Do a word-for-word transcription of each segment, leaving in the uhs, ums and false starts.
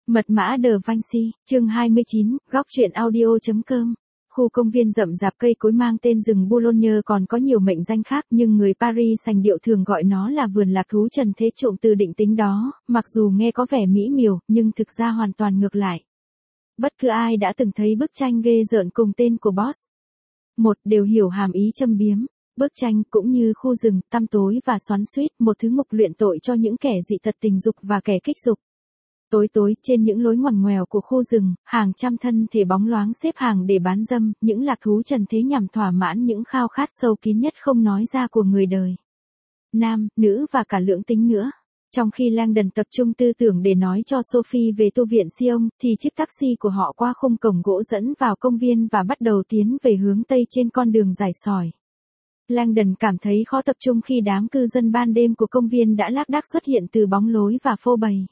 Mật mã De Vinci, chương hai mươi chín, góc truyện audio.com. Khu công viên rậm rạp cây cối mang tên rừng Boulogne còn có nhiều mệnh danh khác, nhưng người Paris sành điệu thường gọi nó là vườn lạc thú trần thế trộm từ định tính đó, mặc dù nghe có vẻ mỹ miều, nhưng thực ra hoàn toàn ngược lại. Bất cứ ai đã từng thấy bức tranh ghê rợn cùng tên của Boss một đều hiểu hàm ý châm biếm. Bức tranh cũng như khu rừng, tăm tối và xoắn xuýt, một thứ ngục luyện tội cho những kẻ dị tật tình dục và kẻ kích dục. Tối tối, trên những lối ngoằn ngoèo của khu rừng, hàng trăm thân thể bóng loáng xếp hàng để bán dâm, những lạc thú trần thế nhằm thỏa mãn những khao khát sâu kín nhất không nói ra của người đời. Nam, nữ và cả lưỡng tính nữa. Trong khi Langdon tập trung tư tưởng để nói cho Sophie về tu viện Sion, thì chiếc taxi của họ qua khung cổng gỗ dẫn vào công viên và bắt đầu tiến về hướng Tây trên con đường dài sỏi. Langdon cảm thấy khó tập trung khi đám cư dân ban đêm của công viên đã lác đác xuất hiện từ bóng lối và phô bày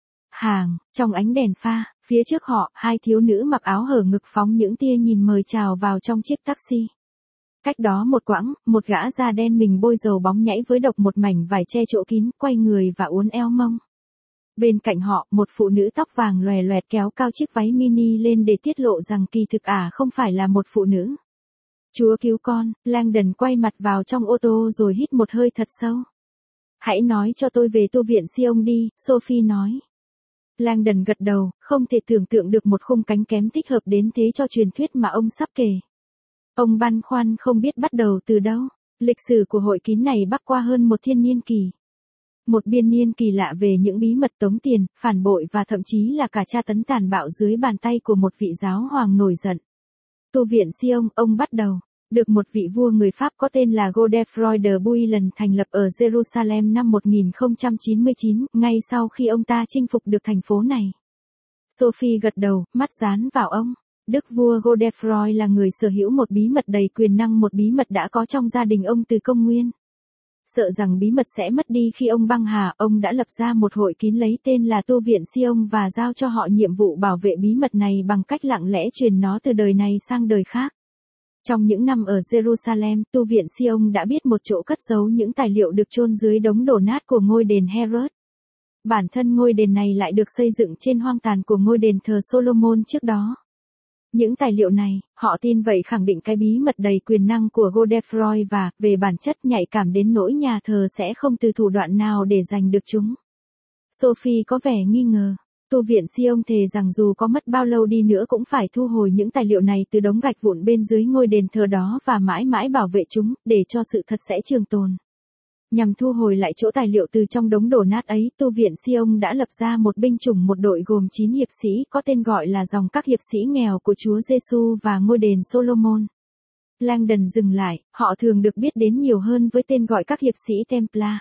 hàng, trong ánh đèn pha, phía trước họ, hai thiếu nữ mặc áo hở ngực phóng những tia nhìn mời chào vào trong chiếc taxi. Cách đó một quãng, một gã da đen mình bôi dầu bóng nhảy với độc một mảnh vải che chỗ kín, quay người và uốn eo mông. Bên cạnh họ, một phụ nữ tóc vàng lòe loẹt kéo cao chiếc váy mini lên để tiết lộ rằng kỳ thực ả không phải là một phụ nữ. Chúa cứu con, Langdon quay mặt vào trong ô tô rồi hít một hơi thật sâu. Hãy nói cho tôi về tu viện Sion đi, Sophie nói. Langdon gật đầu, không thể tưởng tượng được một khung cánh kém thích hợp đến thế cho truyền thuyết mà ông sắp kể. Ông băn khoăn không biết bắt đầu từ đâu. Lịch sử của hội kín này bắc qua hơn một thiên niên kỳ. Một biên niên kỳ lạ về những bí mật tống tiền, phản bội và thậm chí là cả tra tấn tàn bạo dưới bàn tay của một vị giáo hoàng nổi giận. Tu viện Sion, ông bắt đầu, được một vị vua người Pháp có tên là Godefroy de Bouillon thành lập ở Jerusalem năm một nghìn không trăm chín mươi chín, ngay sau khi ông ta chinh phục được thành phố này. Sophie gật đầu, mắt dán vào ông. Đức vua Godefroy là người sở hữu một bí mật đầy quyền năng, một bí mật đã có trong gia đình ông từ công nguyên. Sợ rằng bí mật sẽ mất đi khi ông băng hà, ông đã lập ra một hội kín lấy tên là Tu viện Sion và giao cho họ nhiệm vụ bảo vệ bí mật này bằng cách lặng lẽ truyền nó từ đời này sang đời khác. Trong những năm ở Jerusalem, Tu viện Sion đã biết một chỗ cất giấu những tài liệu được chôn dưới đống đổ nát của ngôi đền Herod. Bản thân ngôi đền này lại được xây dựng trên hoang tàn của ngôi đền thờ Solomon trước đó. Những tài liệu này, họ tin vậy khẳng định cái bí mật đầy quyền năng của Godefroy và, về bản chất nhạy cảm đến nỗi nhà thờ sẽ không từ thủ đoạn nào để giành được chúng. Sophie có vẻ nghi ngờ. Tu viện Sion thề rằng dù có mất bao lâu đi nữa cũng phải thu hồi những tài liệu này từ đống gạch vụn bên dưới ngôi đền thờ đó và mãi mãi bảo vệ chúng, để cho sự thật sẽ trường tồn. Nhằm thu hồi lại chỗ tài liệu từ trong đống đổ nát ấy, Tu viện Sion đã lập ra một binh chủng một đội gồm chín hiệp sĩ có tên gọi là dòng các hiệp sĩ nghèo của Chúa Giêsu và ngôi đền Solomon. Langdon dừng lại, họ thường được biết đến nhiều hơn với tên gọi các hiệp sĩ Templar.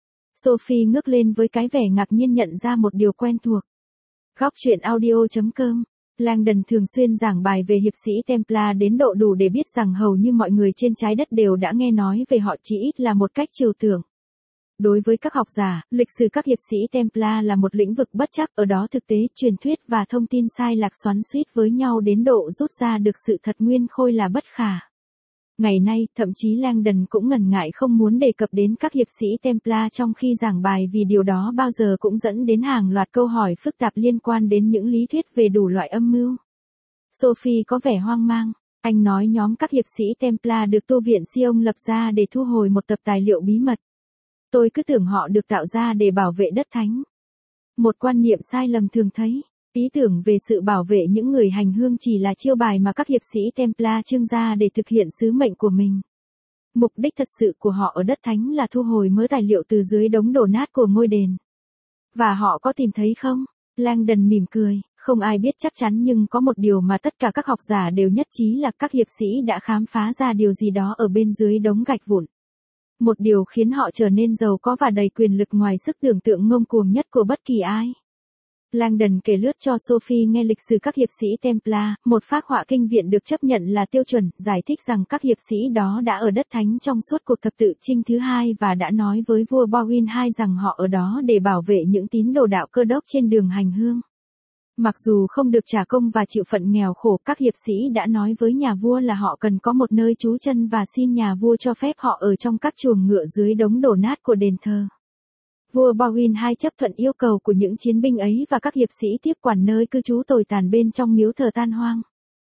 Sophie ngước lên với cái vẻ ngạc nhiên nhận ra một điều quen thuộc. Góc truyện audio.com. Langdon thường xuyên giảng bài về hiệp sĩ Templar đến độ đủ để biết rằng hầu như mọi người trên trái đất đều đã nghe nói về họ chỉ ít là một cách trừu tượng. Đối với các học giả, lịch sử các hiệp sĩ Templar là một lĩnh vực bất chắc, ở đó thực tế, truyền thuyết và thông tin sai lạc xoắn xuýt với nhau đến độ rút ra được sự thật nguyên khôi là bất khả. Ngày nay, thậm chí Langdon cũng ngần ngại không muốn đề cập đến các hiệp sĩ Templar trong khi giảng bài vì điều đó bao giờ cũng dẫn đến hàng loạt câu hỏi phức tạp liên quan đến những lý thuyết về đủ loại âm mưu. Sophie có vẻ hoang mang. Anh nói nhóm các hiệp sĩ Templar được Tu viện Sion lập ra để thu hồi một tập tài liệu bí mật. Tôi cứ tưởng họ được tạo ra để bảo vệ đất thánh. Một quan niệm sai lầm thường thấy. Ý tưởng về sự bảo vệ những người hành hương chỉ là chiêu bài mà các hiệp sĩ Templar trưng ra để thực hiện sứ mệnh của mình. Mục đích thật sự của họ ở đất thánh là thu hồi mớ tài liệu từ dưới đống đổ nát của ngôi đền. Và họ có tìm thấy không? Langdon mỉm cười, không ai biết chắc chắn nhưng có một điều mà tất cả các học giả đều nhất trí là các hiệp sĩ đã khám phá ra điều gì đó ở bên dưới đống gạch vụn. Một điều khiến họ trở nên giàu có và đầy quyền lực ngoài sức tưởng tượng ngông cuồng nhất của bất kỳ ai. Langdon kể lướt cho Sophie nghe lịch sử các hiệp sĩ Templar, một phác họa kinh viện được chấp nhận là tiêu chuẩn, giải thích rằng các hiệp sĩ đó đã ở đất thánh trong suốt cuộc thập tự chinh thứ hai và đã nói với vua Baldwin đệ nhị rằng họ ở đó để bảo vệ những tín đồ đạo Cơ đốc trên đường hành hương. Mặc dù không được trả công và chịu phận nghèo khổ, các hiệp sĩ đã nói với nhà vua là họ cần có một nơi trú chân và xin nhà vua cho phép họ ở trong các chuồng ngựa dưới đống đổ nát của đền thờ. Vua Baldwin đệ nhị chấp thuận yêu cầu của những chiến binh ấy và các hiệp sĩ tiếp quản nơi cư trú tồi tàn bên trong miếu thờ tan hoang.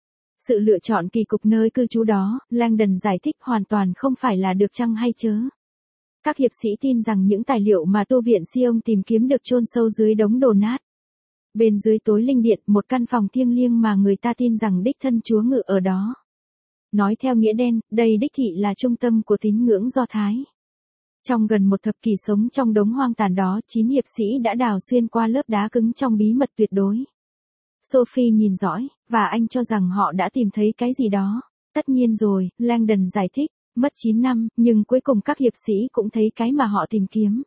Sự lựa chọn kỳ cục nơi cư trú đó, Langdon giải thích hoàn toàn không phải là được chăng hay chớ. Các hiệp sĩ tin rằng những tài liệu mà tu viện Sion tìm kiếm được chôn sâu dưới đống đổ nát. Bên dưới tối linh điện, một căn phòng thiêng liêng mà người ta tin rằng đích thân Chúa ngự ở đó. Nói theo nghĩa đen, đây đích thị là trung tâm của tín ngưỡng Do Thái. Trong gần một thập kỷ sống trong đống hoang tàn đó, chín hiệp sĩ đã đào xuyên qua lớp đá cứng trong bí mật tuyệt đối. Sophie nhìn dõi, và anh cho rằng họ đã tìm thấy cái gì đó. Tất nhiên rồi, Langdon giải thích, mất chín năm, nhưng cuối cùng các hiệp sĩ cũng thấy cái mà họ tìm kiếm.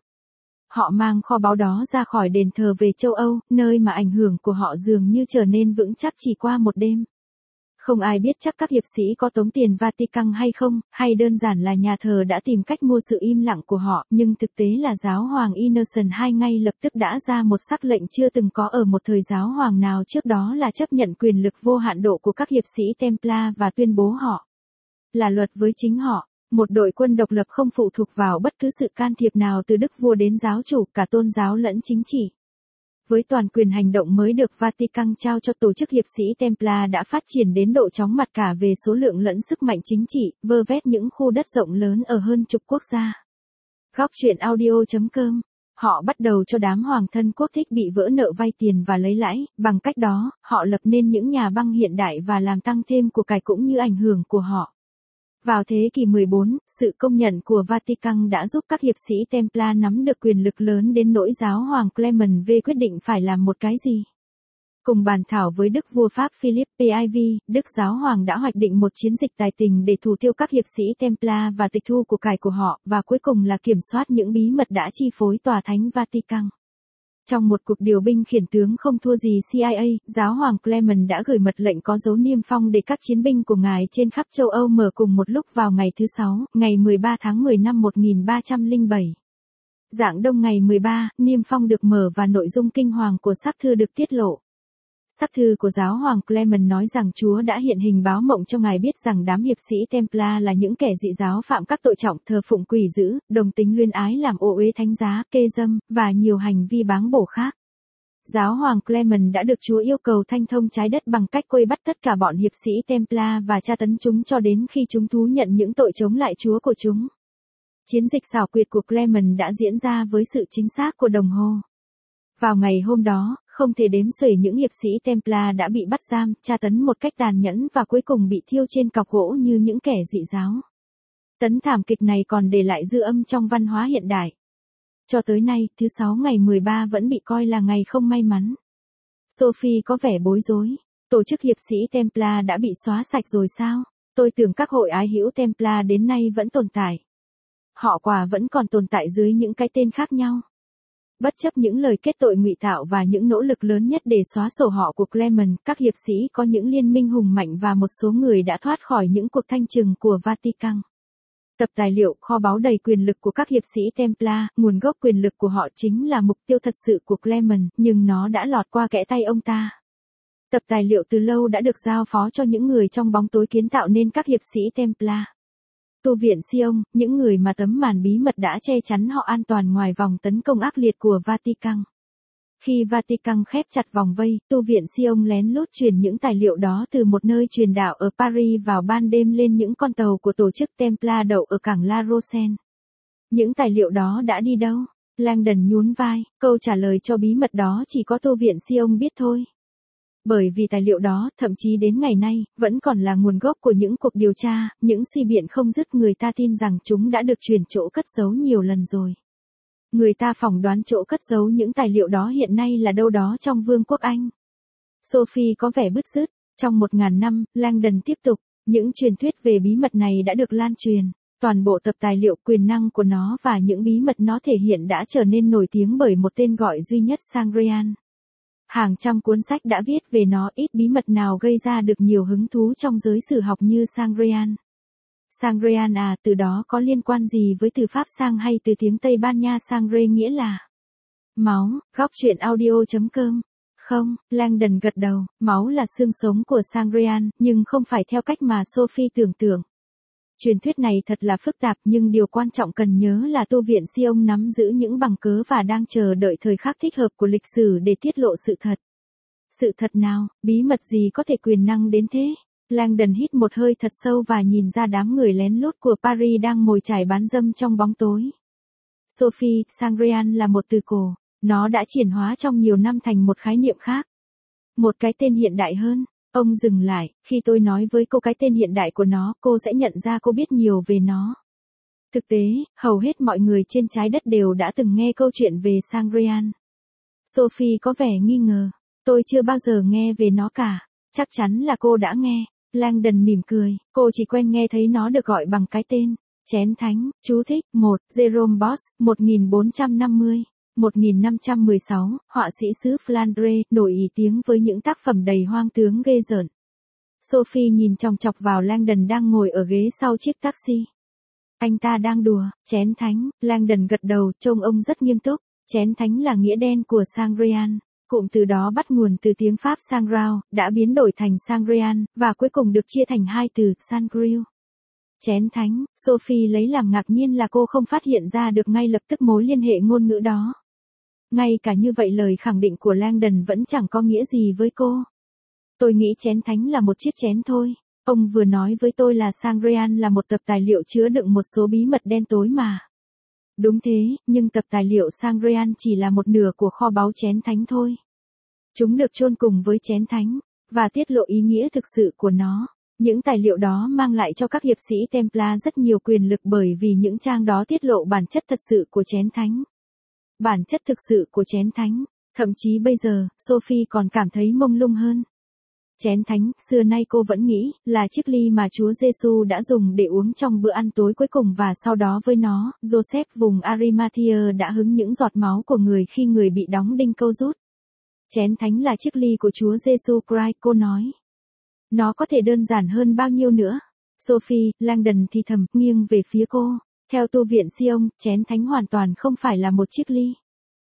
Họ mang kho báu đó ra khỏi đền thờ về châu Âu, nơi mà ảnh hưởng của họ dường như trở nên vững chắc chỉ qua một đêm. Không ai biết chắc các hiệp sĩ có tống tiền Vatican hay không, hay đơn giản là nhà thờ đã tìm cách mua sự im lặng của họ, nhưng thực tế là giáo hoàng Innocent đệ nhị ngay lập tức đã ra một sắc lệnh chưa từng có ở một thời giáo hoàng nào trước đó là chấp nhận quyền lực vô hạn độ của các hiệp sĩ Templar và tuyên bố họ là luật với chính họ. Một đội quân độc lập không phụ thuộc vào bất cứ sự can thiệp nào từ đức vua đến giáo chủ, cả tôn giáo lẫn chính trị. Với toàn quyền hành động mới được Vatican trao cho tổ chức hiệp sĩ Templar đã phát triển đến độ chóng mặt cả về số lượng lẫn sức mạnh chính trị, vơ vét những khu đất rộng lớn ở hơn chục quốc gia. Góc truyện audio chấm com. Họ bắt đầu cho đám hoàng thân quốc thích bị vỡ nợ vay tiền và lấy lãi, bằng cách đó, họ lập nên những nhà băng hiện đại và làm tăng thêm của cải cũng như ảnh hưởng của họ. Vào thế kỷ mười bốn, sự công nhận của Vatican đã giúp các hiệp sĩ Templar nắm được quyền lực lớn đến nỗi giáo hoàng Clement V quyết định phải làm một cái gì. Cùng bàn thảo với đức vua Pháp Philip V, Đức giáo hoàng đã hoạch định một chiến dịch tài tình để thủ tiêu các hiệp sĩ Templar và tịch thu của cải của họ, và cuối cùng là kiểm soát những bí mật đã chi phối tòa thánh Vatican. Trong một cuộc điều binh khiển tướng không thua gì C I A, giáo hoàng Clement đã gửi mật lệnh có dấu niêm phong để các chiến binh của ngài trên khắp châu Âu mở cùng một lúc vào ngày thứ Sáu, ngày mười ba tháng mười năm một nghìn ba trăm lẻ bảy. Rạng đông ngày mười ba, niêm phong được mở và nội dung kinh hoàng của sắc thư được tiết lộ. Sắc thư của giáo hoàng Clement nói rằng Chúa đã hiện hình báo mộng cho ngài biết rằng đám hiệp sĩ Templar là những kẻ dị giáo phạm các tội trọng thờ phụng quỷ dữ, đồng tính luyên ái làm ô uế thánh giá, kê dâm, và nhiều hành vi báng bổ khác. Giáo hoàng Clement đã được Chúa yêu cầu thanh thông trái đất bằng cách quây bắt tất cả bọn hiệp sĩ Templar và tra tấn chúng cho đến khi chúng thú nhận những tội chống lại Chúa của chúng. Chiến dịch xảo quyệt của Clement đã diễn ra với sự chính xác của đồng hồ. Vào ngày hôm đó, không thể đếm xuể những hiệp sĩ Templar đã bị bắt giam, tra tấn một cách tàn nhẫn và cuối cùng bị thiêu trên cọc gỗ như những kẻ dị giáo. Tấn thảm kịch này còn để lại dư âm trong văn hóa hiện đại. Cho tới nay, thứ Sáu ngày mười ba vẫn bị coi là ngày không may mắn. Sophie có vẻ bối rối. Tổ chức hiệp sĩ Templar đã bị xóa sạch rồi sao? Tôi tưởng các hội ái hữu Templar đến nay vẫn tồn tại. Họ quả vẫn còn tồn tại dưới những cái tên khác nhau. Bất chấp những lời kết tội ngụy tạo và những nỗ lực lớn nhất để xóa sổ họ của Clement, các hiệp sĩ có những liên minh hùng mạnh và một số người đã thoát khỏi những cuộc thanh trừng của Vatican. Tập tài liệu kho báu đầy quyền lực của các hiệp sĩ Templar, nguồn gốc quyền lực của họ chính là mục tiêu thật sự của Clement, nhưng nó đã lọt qua kẽ tay ông ta. Tập tài liệu từ lâu đã được giao phó cho những người trong bóng tối kiến tạo nên các hiệp sĩ Templar. Tu viện Sion, những người mà tấm màn bí mật đã che chắn họ an toàn ngoài vòng tấn công ác liệt của Vatican. Khi Vatican khép chặt vòng vây, tu viện Sion lén lút truyền những tài liệu đó từ một nơi truyền đạo ở Paris vào ban đêm lên những con tàu của tổ chức Templar đậu ở cảng La Rochelle. Những tài liệu đó đã đi đâu? Langdon nhún vai, câu trả lời cho bí mật đó chỉ có tu viện Sion biết thôi. Bởi vì tài liệu đó, thậm chí đến ngày nay, vẫn còn là nguồn gốc của những cuộc điều tra, những suy biện không dứt. Người ta tin rằng chúng đã được chuyển chỗ cất giấu nhiều lần rồi. Người ta phỏng đoán chỗ cất giấu những tài liệu đó hiện nay là đâu đó trong Vương quốc Anh. Sophie có vẻ bứt rứt. Trong một ngàn năm, Langdon tiếp tục, những truyền thuyết về bí mật này đã được lan truyền. Toàn bộ tập tài liệu, quyền năng của nó và những bí mật nó thể hiện đã trở nên nổi tiếng bởi một tên gọi duy nhất, Sangreal. Hàng trăm cuốn sách đã viết về nó, ít bí mật nào gây ra được nhiều hứng thú trong giới sử học như Sangreal. Sangreal à, từ đó có liên quan gì với từ Pháp sang hay từ tiếng Tây Ban Nha sangre nghĩa là máu? Góc truyện audio chấm com. Không, Langdon gật đầu, máu là xương sống của Sangreal, nhưng không phải theo cách mà Sophie tưởng tượng. Truyền thuyết này thật là phức tạp nhưng điều quan trọng cần nhớ là tu viện Sion nắm giữ những bằng cớ và đang chờ đợi thời khắc thích hợp của lịch sử để tiết lộ sự thật. Sự thật nào, bí mật gì có thể quyền năng đến thế? Langdon hít một hơi thật sâu và nhìn ra đám người lén lút của Paris đang mồi chài bán dâm trong bóng tối. Sophie, Sangreal là một từ cổ, nó đã chuyển hóa trong nhiều năm thành một khái niệm khác. Một cái tên hiện đại hơn. Ông dừng lại, khi tôi nói với cô cái tên hiện đại của nó, cô sẽ nhận ra cô biết nhiều về nó. Thực tế, hầu hết mọi người trên trái đất đều đã từng nghe câu chuyện về Sangreal. Sophie có vẻ nghi ngờ. Tôi chưa bao giờ nghe về nó cả. Chắc chắn là cô đã nghe. Langdon mỉm cười, cô chỉ quen nghe thấy nó được gọi bằng cái tên. Chén thánh, chú thích, một, Jerome Bosch, một nghìn bốn trăm năm mươi. một nghìn năm trăm mười sáu, họa sĩ xứ Flandre, nổi ý tiếng với những tác phẩm đầy hoang tướng ghê rợn. Sophie nhìn chòng chọc vào Langdon đang ngồi ở ghế sau chiếc taxi. Anh ta đang đùa, chén thánh, Langdon gật đầu, trông ông rất nghiêm túc. Chén thánh là nghĩa đen của Sangreal. Cụm từ đó bắt nguồn từ tiếng Pháp Sangrao, đã biến đổi thành Sangreal, và cuối cùng được chia thành hai từ, Sangriu. Chén thánh, Sophie lấy làm ngạc nhiên là cô không phát hiện ra được ngay lập tức mối liên hệ ngôn ngữ đó. Ngay cả như vậy lời khẳng định của Langdon vẫn chẳng có nghĩa gì với cô. Tôi nghĩ chén thánh là một chiếc chén thôi. Ông vừa nói với tôi là Sangreal là một tập tài liệu chứa đựng một số bí mật đen tối mà. Đúng thế, nhưng tập tài liệu Sangreal chỉ là một nửa của kho báu chén thánh thôi. Chúng được chôn cùng với chén thánh, và tiết lộ ý nghĩa thực sự của nó. Những tài liệu đó mang lại cho các hiệp sĩ Templar rất nhiều quyền lực bởi vì những trang đó tiết lộ bản chất thật sự của chén thánh. Bản chất thực sự của chén thánh, thậm chí bây giờ, Sophie còn cảm thấy mông lung hơn. Chén thánh, xưa nay cô vẫn nghĩ, là chiếc ly mà Chúa Giêsu đã dùng để uống trong bữa ăn tối cuối cùng và sau đó với nó, Joseph vùng Arimathea đã hứng những giọt máu của người khi người bị đóng đinh câu rút. Chén thánh là chiếc ly của Chúa Giêsu Christ, cô nói. Nó có thể đơn giản hơn bao nhiêu nữa? Sophie, Langdon thì thầm, nghiêng về phía cô. Theo tu viện Sion, chén thánh hoàn toàn không phải là một chiếc ly.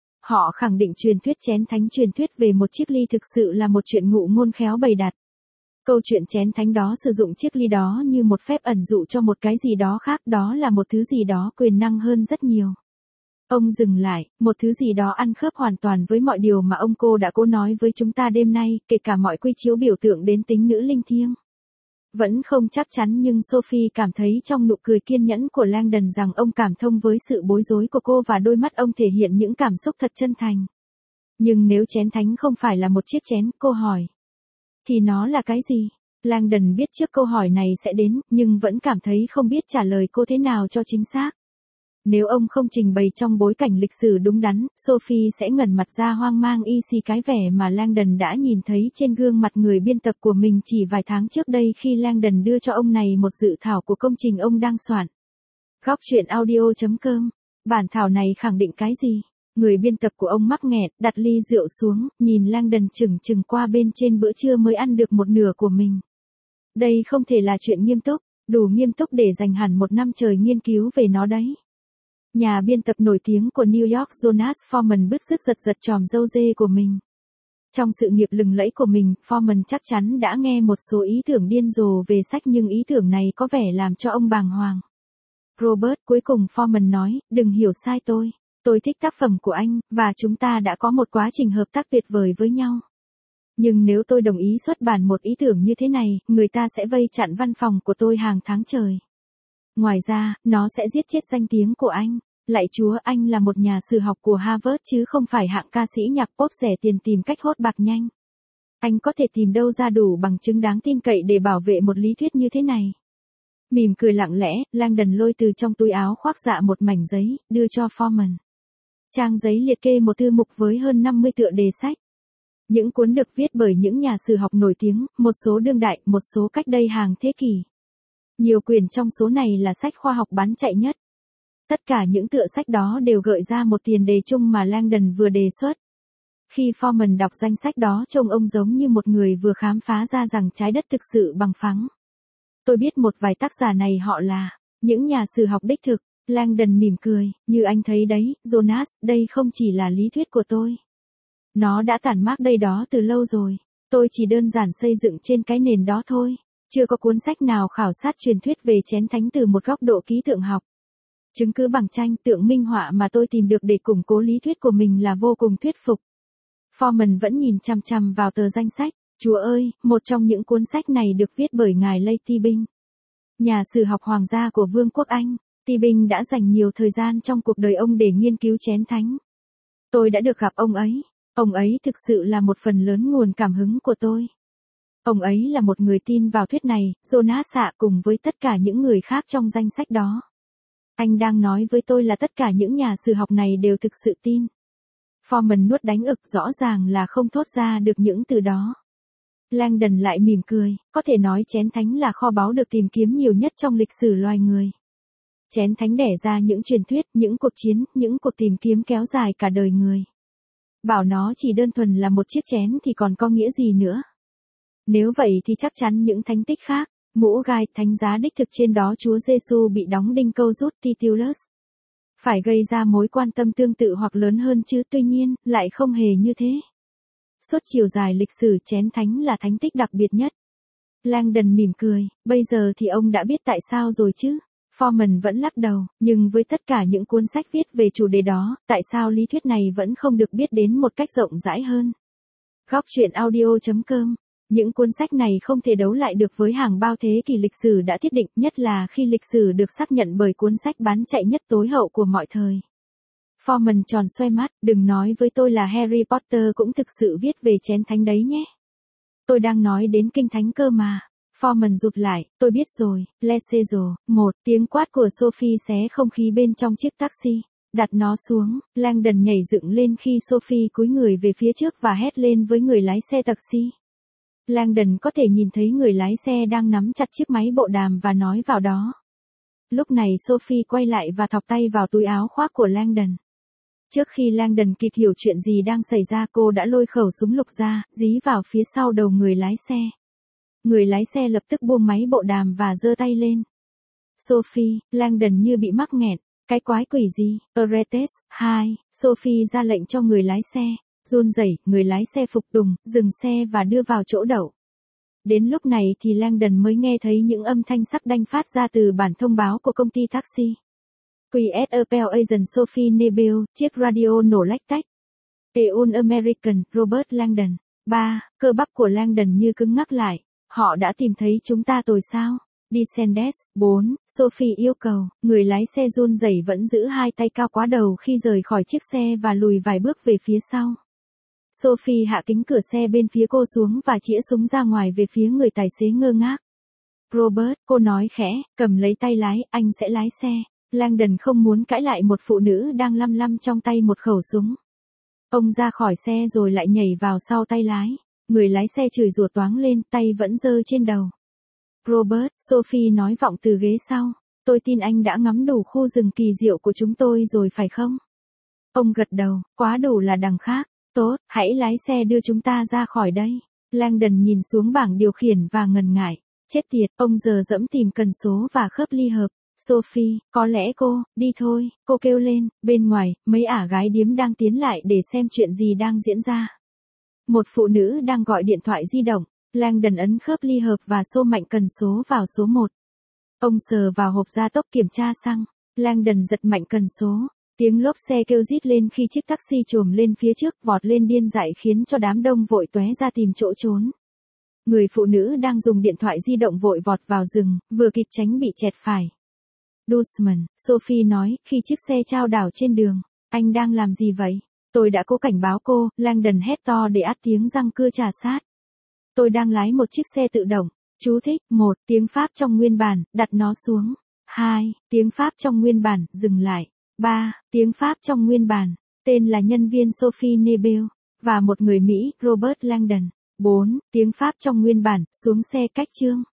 Họ khẳng định truyền thuyết chén thánh truyền thuyết về một chiếc ly thực sự là một chuyện ngụ ngôn khéo bày đặt. Câu chuyện chén thánh đó sử dụng chiếc ly đó như một phép ẩn dụ cho một cái gì đó khác, đó là một thứ gì đó quyền năng hơn rất nhiều. Ông dừng lại, một thứ gì đó ăn khớp hoàn toàn với mọi điều mà ông cô đã cố nói với chúng ta đêm nay, kể cả mọi quy chiếu biểu tượng đến tính nữ linh thiêng. Vẫn không chắc chắn nhưng Sophie cảm thấy trong nụ cười kiên nhẫn của Langdon rằng ông cảm thông với sự bối rối của cô và đôi mắt ông thể hiện những cảm xúc thật chân thành. Nhưng nếu chén thánh không phải là một chiếc chén, cô hỏi, thì nó là cái gì? Langdon biết trước câu hỏi này sẽ đến, nhưng vẫn cảm thấy không biết trả lời cô thế nào cho chính xác. Nếu ông không trình bày trong bối cảnh lịch sử đúng đắn, Sophie sẽ ngẩn mặt ra hoang mang y xì cái vẻ mà Langdon đã nhìn thấy trên gương mặt người biên tập của mình chỉ vài tháng trước đây khi Langdon đưa cho ông này một dự thảo của công trình ông đang soạn. Góc truyện audio chấm com. Bản thảo này khẳng định cái gì? Người biên tập của ông mắc nghẹn, đặt ly rượu xuống, nhìn Langdon chừng chừng qua bên trên bữa trưa mới ăn được một nửa của mình. Đây không thể là chuyện nghiêm túc, đủ nghiêm túc để dành hẳn một năm trời nghiên cứu về nó đấy. Nhà biên tập nổi tiếng của New York Jonas Forman bứt rứt giật giật chòm râu dê của mình. Trong sự nghiệp lừng lẫy của mình, Forman chắc chắn đã nghe một số ý tưởng điên rồ về sách nhưng ý tưởng này có vẻ làm cho ông bàng hoàng. Robert, cuối cùng Forman nói, đừng hiểu sai tôi. Tôi thích tác phẩm của anh, và chúng ta đã có một quá trình hợp tác tuyệt vời với nhau. Nhưng nếu tôi đồng ý xuất bản một ý tưởng như thế này, người ta sẽ vây chặn văn phòng của tôi hàng tháng trời. Ngoài ra, nó sẽ giết chết danh tiếng của anh. Lạy Chúa, anh là một nhà sử học của Harvard chứ không phải hạng ca sĩ nhạc pop rẻ tiền tìm cách hốt bạc nhanh. Anh có thể tìm đâu ra đủ bằng chứng đáng tin cậy để bảo vệ một lý thuyết như thế này. Mỉm cười lặng lẽ, Langdon lôi từ trong túi áo khoác dạ một mảnh giấy, đưa cho Forman. Trang giấy liệt kê một thư mục với hơn năm mươi tựa đề sách. Những cuốn được viết bởi những nhà sử học nổi tiếng, một số đương đại, một số cách đây hàng thế kỷ. Nhiều quyển trong số này là sách khoa học bán chạy nhất. Tất cả những tựa sách đó đều gợi ra một tiền đề chung mà Langdon vừa đề xuất. Khi Forman đọc danh sách đó trông ông giống như một người vừa khám phá ra rằng trái đất thực sự bằng phẳng. Tôi biết một vài tác giả này họ là những nhà sử học đích thực. Langdon mỉm cười, như anh thấy đấy, Jonas, đây không chỉ là lý thuyết của tôi. Nó đã tản mác đây đó từ lâu rồi. Tôi chỉ đơn giản xây dựng trên cái nền đó thôi. Chưa có cuốn sách nào khảo sát truyền thuyết về chén thánh từ một góc độ ký tượng học. Chứng cứ bằng tranh tượng minh họa mà tôi tìm được để củng cố lý thuyết của mình là vô cùng thuyết phục. Foreman vẫn nhìn chằm chằm vào tờ danh sách. Chúa ơi, một trong những cuốn sách này được viết bởi ngài Lê Ti Binh, nhà sử học hoàng gia của Vương quốc Anh. Ti Binh đã dành nhiều thời gian trong cuộc đời ông để nghiên cứu chén thánh. Tôi đã được gặp ông ấy. Ông ấy thực sự là một phần lớn nguồn cảm hứng của tôi. Ông ấy là một người tin vào thuyết này, Jonas ạ, cùng với tất cả những người khác trong danh sách đó. Anh đang nói với tôi là tất cả những nhà sử học này đều thực sự tin. Foreman nuốt đánh ực, rõ ràng là không thốt ra được những từ đó. Langdon lại mỉm cười, có thể nói chén thánh là kho báu được tìm kiếm nhiều nhất trong lịch sử loài người. Chén thánh đẻ ra những truyền thuyết, những cuộc chiến, những cuộc tìm kiếm kéo dài cả đời người. Bảo nó chỉ đơn thuần là một chiếc chén thì còn có nghĩa gì nữa. Nếu vậy thì chắc chắn những thánh tích khác, mũ gai, thánh giá đích thực trên đó Chúa Giêsu bị đóng đinh câu rút Titulus, phải gây ra mối quan tâm tương tự hoặc lớn hơn chứ, tuy nhiên, lại không hề như thế. Suốt chiều dài lịch sử chén thánh là thánh tích đặc biệt nhất. Langdon mỉm cười, bây giờ thì ông đã biết tại sao rồi chứ. Foreman vẫn lắc đầu, nhưng với tất cả những cuốn sách viết về chủ đề đó, tại sao lý thuyết này vẫn không được biết đến một cách rộng rãi hơn? Góc truyện audio chấm com. Những cuốn sách này không thể đấu lại được với hàng bao thế kỷ lịch sử đã thiết định, nhất là khi lịch sử được xác nhận bởi cuốn sách bán chạy nhất tối hậu của mọi thời. Foreman tròn xoay mắt, đừng nói với tôi là Harry Potter cũng thực sự viết về chén thánh đấy nhé. Tôi đang nói đến kinh thánh cơ mà. Foreman rụt lại, tôi biết rồi, Lesezo, một, tiếng quát của Sophie xé không khí bên trong chiếc taxi. Đặt nó xuống, Langdon nhảy dựng lên khi Sophie cúi người về phía trước và hét lên với người lái xe taxi. Langdon có thể nhìn thấy người lái xe đang nắm chặt chiếc máy bộ đàm và nói vào đó. Lúc này Sophie quay lại và thọc tay vào túi áo khoác của Langdon. Trước khi Langdon kịp hiểu chuyện gì đang xảy ra, cô đã lôi khẩu súng lục ra, dí vào phía sau đầu người lái xe. Người lái xe lập tức buông máy bộ đàm và giơ tay lên. Sophie, Langdon như bị mắc nghẹn, cái quái quỷ gì? Aretes, hai, Sophie ra lệnh cho người lái xe. Run rẩy, người lái xe phục tùng, dừng xe và đưa vào chỗ đậu. Đến lúc này thì Langdon mới nghe thấy những âm thanh sắc đanh phát ra từ bản thông báo của công ty taxi. quy ét Apple Agent Sophie Nebel, chiếc radio nổ lách tách. Eun American, Robert Langdon. ba. Cơ bắp của Langdon như cứng ngắc lại. Họ đã tìm thấy chúng ta rồi sao? Descendants. bốn. Sophie yêu cầu, người lái xe run rẩy vẫn giữ hai tay cao quá đầu khi rời khỏi chiếc xe và lùi vài bước về phía sau. Sophie hạ kính cửa xe bên phía cô xuống và chĩa súng ra ngoài về phía người tài xế ngơ ngác. Robert, cô nói khẽ, cầm lấy tay lái, anh sẽ lái xe. Langdon không muốn cãi lại một phụ nữ đang lăm lăm trong tay một khẩu súng. Ông ra khỏi xe rồi lại nhảy vào sau tay lái. Người lái xe chửi rủa toáng lên, tay vẫn giơ trên đầu. Robert, Sophie nói vọng từ ghế sau. Tôi tin anh đã ngắm đủ khu rừng kỳ diệu của chúng tôi rồi phải không? Ông gật đầu, quá đủ là đằng khác. Tốt, hãy lái xe đưa chúng ta ra khỏi đây. Langdon nhìn xuống bảng điều khiển và ngần ngại. Chết tiệt, ông giờ dẫm tìm cần số và khớp ly hợp. Sophie, có lẽ cô, đi thôi, cô kêu lên. Bên ngoài, mấy ả gái điếm đang tiến lại để xem chuyện gì đang diễn ra. Một phụ nữ đang gọi điện thoại di động. Langdon ấn khớp ly hợp và xô mạnh cần số vào số một. Ông sờ vào hộp gia tốc kiểm tra xăng. Langdon giật mạnh cần số. Tiếng lốp xe kêu rít lên khi chiếc taxi trồm lên phía trước, vọt lên điên dại khiến cho đám đông vội tóe ra tìm chỗ trốn. Người phụ nữ đang dùng điện thoại di động vội vọt vào rừng, vừa kịp tránh bị chẹt phải. Dusman, Sophie nói, khi chiếc xe chao đảo trên đường. Anh đang làm gì vậy? Tôi đã cố cảnh báo cô, Langdon hét to để át tiếng răng cưa trà sát. Tôi đang lái một chiếc xe tự động. Chú thích, một, tiếng Pháp trong nguyên bản, đặt nó xuống. hai, tiếng Pháp trong nguyên bản, dừng lại. ba. Tiếng Pháp trong nguyên bản, tên là nhân viên Sophie Nebel, và một người Mỹ, Robert Langdon. bốn. Tiếng Pháp trong nguyên bản, xuống xe cách chương.